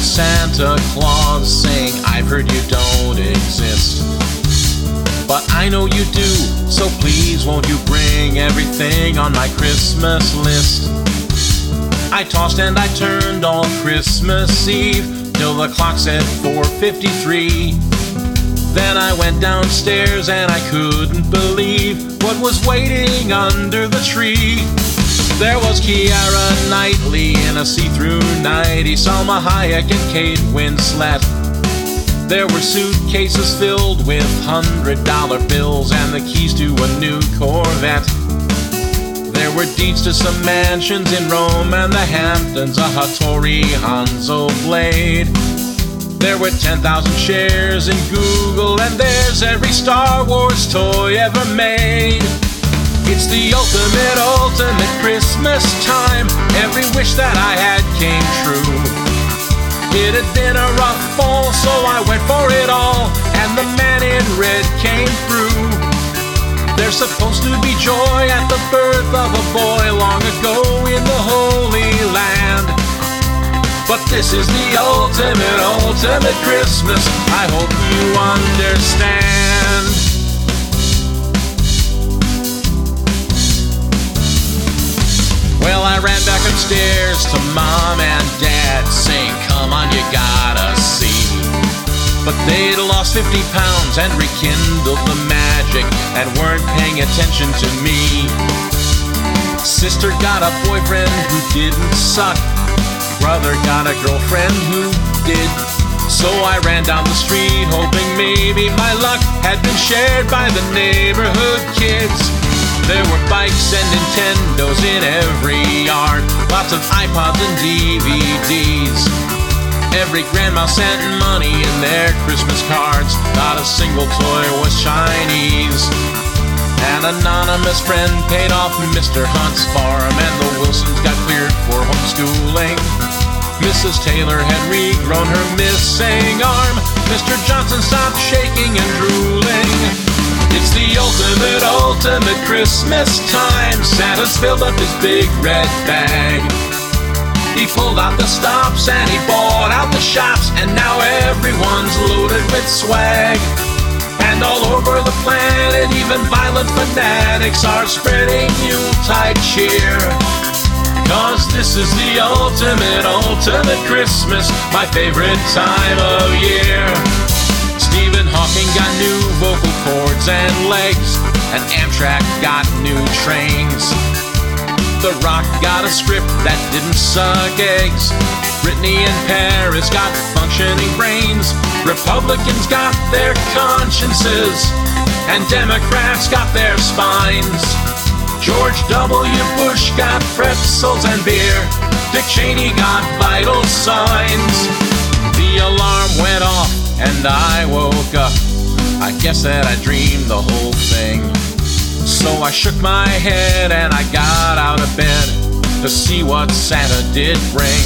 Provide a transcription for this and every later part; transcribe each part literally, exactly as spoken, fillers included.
to Santa Claus saying, I've heard you don't exist, but I know you do, so please won't you bring everything on my Christmas list. I tossed and I turned all Christmas Eve till the clock said four fifty-three. Then I went downstairs and I couldn't believe what was waiting under the tree. There was Keira Knightley in a see-through nightie, Salma Hayek and Kate Winslet. There were suitcases filled with hundred dollar bills and the keys to a new Corvette. There were deeds to some mansions in Rome and the Hamptons, a Hattori Hanzo blade. There were ten thousand shares in Google, and there's every Star Wars toy ever made. It's the ultimate, ultimate Christmas time. Every wish that I had came true. It had been a rough fall, so I went for it all, and the man in red came through. There's supposed to be joy at the birth of a boy long ago in the Holy Land. But this is the ultimate, ultimate Christmas. I hope you understand. Well, I ran back upstairs to Mom and Dad saying, come on, you gotta see. But they'd lost fifty pounds and rekindled the magic and weren't paying attention to me. Sister got a boyfriend who didn't suck. Brother got a girlfriend who did. So I ran down the street hoping maybe my luck had been shared by the neighborhood kids. There were bikes and Nintendos in every yard, lots of iPods and D V Ds. Every grandma sent money in their Christmas cards, not a single toy was Chinese. An anonymous friend paid off Mister Hunt's farm, and the Wilsons got cleared for homeschooling. Missus Taylor had regrown her missing arm. Mister Johnson stopped shaking and drooling. It's the ultimate, ultimate Christmas time. Santa's filled up his big red bag. He pulled out the stops and he bought out the shops, and now everyone's loaded with swag. And all over the planet, even violent fanatics are spreading Yuletide cheer. Cause this is the ultimate, ultimate Christmas, my favorite time of year. Stephen Hawking got new vocal cords and legs, and Amtrak got new trains. The Rock got a script that didn't suck eggs. Britney and Paris got functioning brains. Republicans got their consciences, and Democrats got their spines. George W. Bush got pretzels and beer. Dick Cheney got vital signs. The alarm went off and I woke up. I guess that I dreamed the whole thing. So I shook my head and I got out of bed to see what Santa did bring.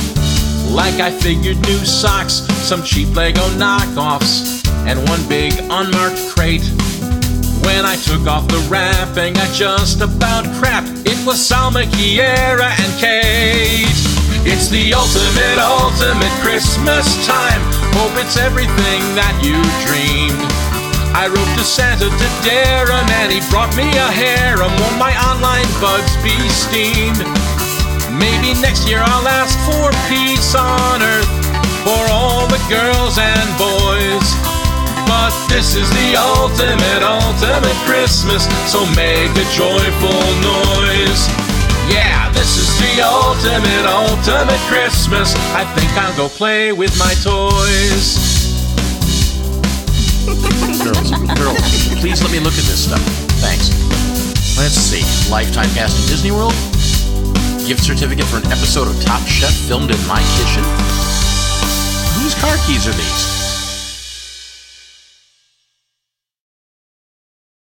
Like I figured new socks, some cheap Lego knockoffs, and one big unmarked crate. When I took off the wrapping, I just about crapped. It was Salma, Keira, and Kate. It's the ultimate, ultimate Christmas time. Hope it's everything that you dreamed. I wrote to Santa to dare him, and he brought me a harem. Won't my online bugs be steamed? Maybe next year I'll ask for peace on earth for all the girls and boys. But this is the ultimate, ultimate Christmas, so make a joyful noise. Yeah, this is the ultimate, ultimate Christmas. I think I'll go play with my toys. Girls, girls, please let me look at this stuff. Thanks. Let's see. Lifetime pass to Disney World. Gift certificate for an episode of Top Chef filmed in my kitchen. Whose car keys are these?